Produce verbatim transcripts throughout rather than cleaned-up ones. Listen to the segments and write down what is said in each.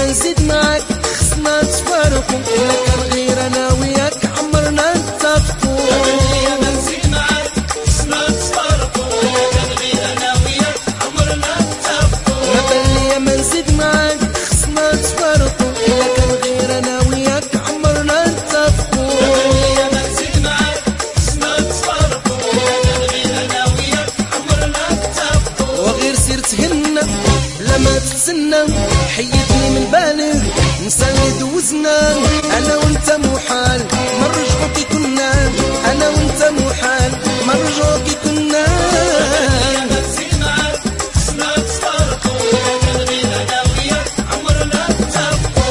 ما نزيد معاك خصنا نتفارقو، إلا كان غير أنا وياك عمرنا نتفقو. ما نزيد معاك خصنا نتفارقو، إلا كان غير أنا وياك عمرنا نتفقو. ما بان ليا ما نزيد معاك خصنا نتفارقو، إلا كان غير أنا وياك عمرنا نتفقو. ما نزيد معاك خصنا نتفارقو، إلا كان غير أنا وياك عمرنا نتفقو. وغير سير تهنى بلا ما تتسنى، حيدني من بالك نسى اللي دوزنا. انا وانت محال ما نرجعو كي كنا، انا وانت محال ما نرجعو كي كنا. ما نزيد معاك خصنا نتفارقو، إلا كان غير أنا وياك عمرنا نتفقو.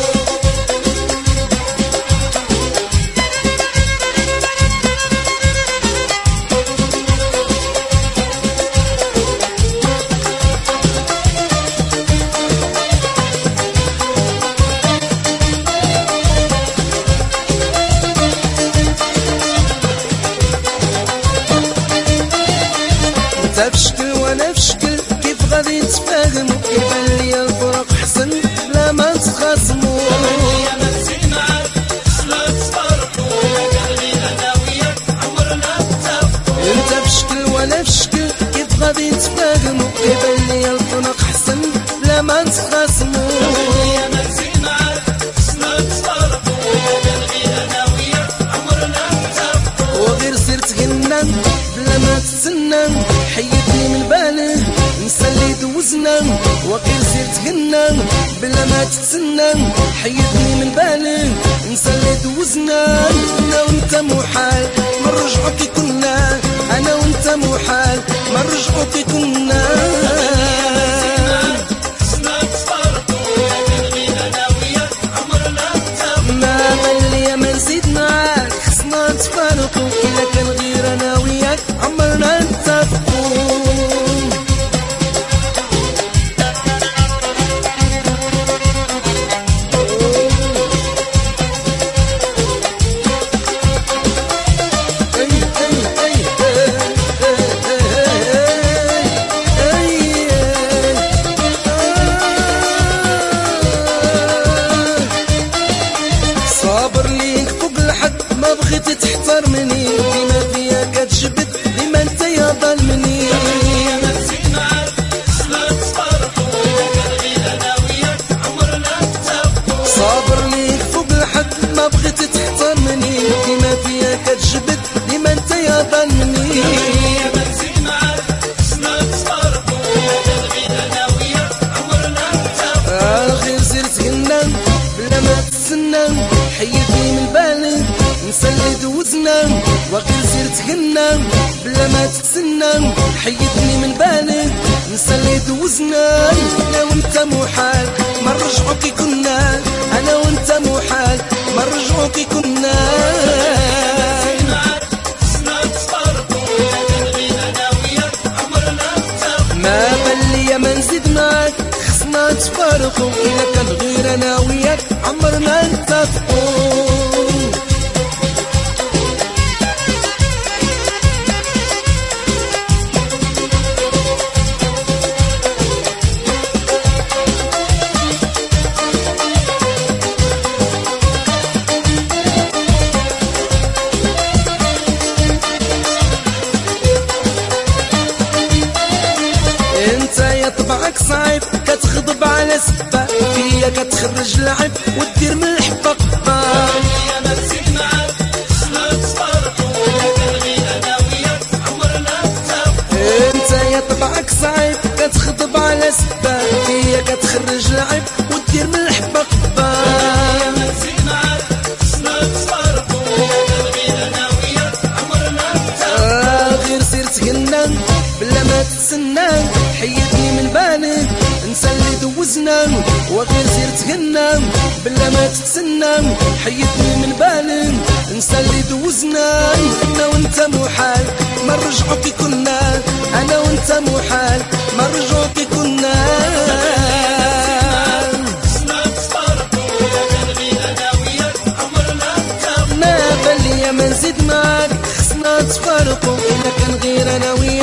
انت بشكل وانا بشكل، كيف غادي نتفاهمو؟ كيبان ليا الفرق حسن بلا ما نتخاصمو. ما نزيد معاك خصنا نتفارقو، إلا كان غير أنا وياك عمرنا نتفقو. انت بشكل وانا بشكل، كيف غادي نتفاهمو؟ كيبان ليا الفرق حسن بلا ما نتخاصمو. ما نزيد معاك خصنا نتفارقو، إلا كان غير أنا وياك عمرنا نتفقو. وغير سير تغنى بلا ما تتسنى، حيدني من باله نسى اللي دوزنا. وغير سير تغنى بلا ما تتسنى، حيدني من باله نسى اللي دوزنا. انا وانت محال ما نرجعو كي كنا، انا وانت محال ما نرجعو كي كنا. خصنا نتفارقو، إلا كان غير أنا وياك عمرنا نتفقو. ما بان ليا ما نزيد معاك خصنا نتفارقو، إلا كان غير أنا وياك عمرنا نتفقو. أي أي أي أي صابر ليك فوق الحد ما بغيتي تحتار مني، ديما فيا كتجبد ديما انت يا ظالمني. ما نزيد معاك خصنا نتفارقو، إلا كان غير أنا وياك عمرنا نتفقو. صابر ليك فوق الحد ما بغيتي تحتار مني، ديما فيا كتجبد ديما انت يا ظالمني. ما نزيد معاك خصنا نتفارقو، إلا كان غير أنا وياك عمرنا نتفقو. آه غير سير تغنى بلا ما تتسنى، حيدني من بالك نسى اللي دوزنا. وغير سير تغنى بلا ما تتسنى، حيدني من بالك نسى اللي دوزنا. انا وانت محال ما نرجعو كي كنا، انا وانت محال ما نرجعو كي كنا. معاك خصنا نتفارقو، إلا كان غير أنا وياك عمرنا نتفقو. ما بان ليا ما نزيد معاك خصنا نتفارقو، إلا كان غير أنا وياك عمرنا نتفقو. انت يا طبعك صعيب كتغضب على سبة، فيا كتخرج لعب ودير من الحبة قبة. ما نزيد معاك خصنا نتفارقو، إلا كان غير أنا وياك عمرنا نتفقو. انت يا طبعك صعيب كتغضب على سبة، فيا كتخرج لعب ودير من الحبة قبة. ما نزيد معاك خصنا نتفارقو، إلا كان غير أنا وياك عمرنا نتفقو. آه غير سير تغنى بلا ما تتسنى، حيدني من بالك نسى اللي دوزنا. وغير سير تغنى بلا ما تتسنى، حيدني من بالك نسى اللي دوزنا. انا وانت محال ما نرجعو كي كنا، انا وانت محال ما نرجعو كي كنا. خصنا نتفارقو، إلا كان غير أنا وياك عمرنا نتفقو. ما بان ليا ما نزيد معاك خصنا نتفارقو، إلا كان غير أنا وياك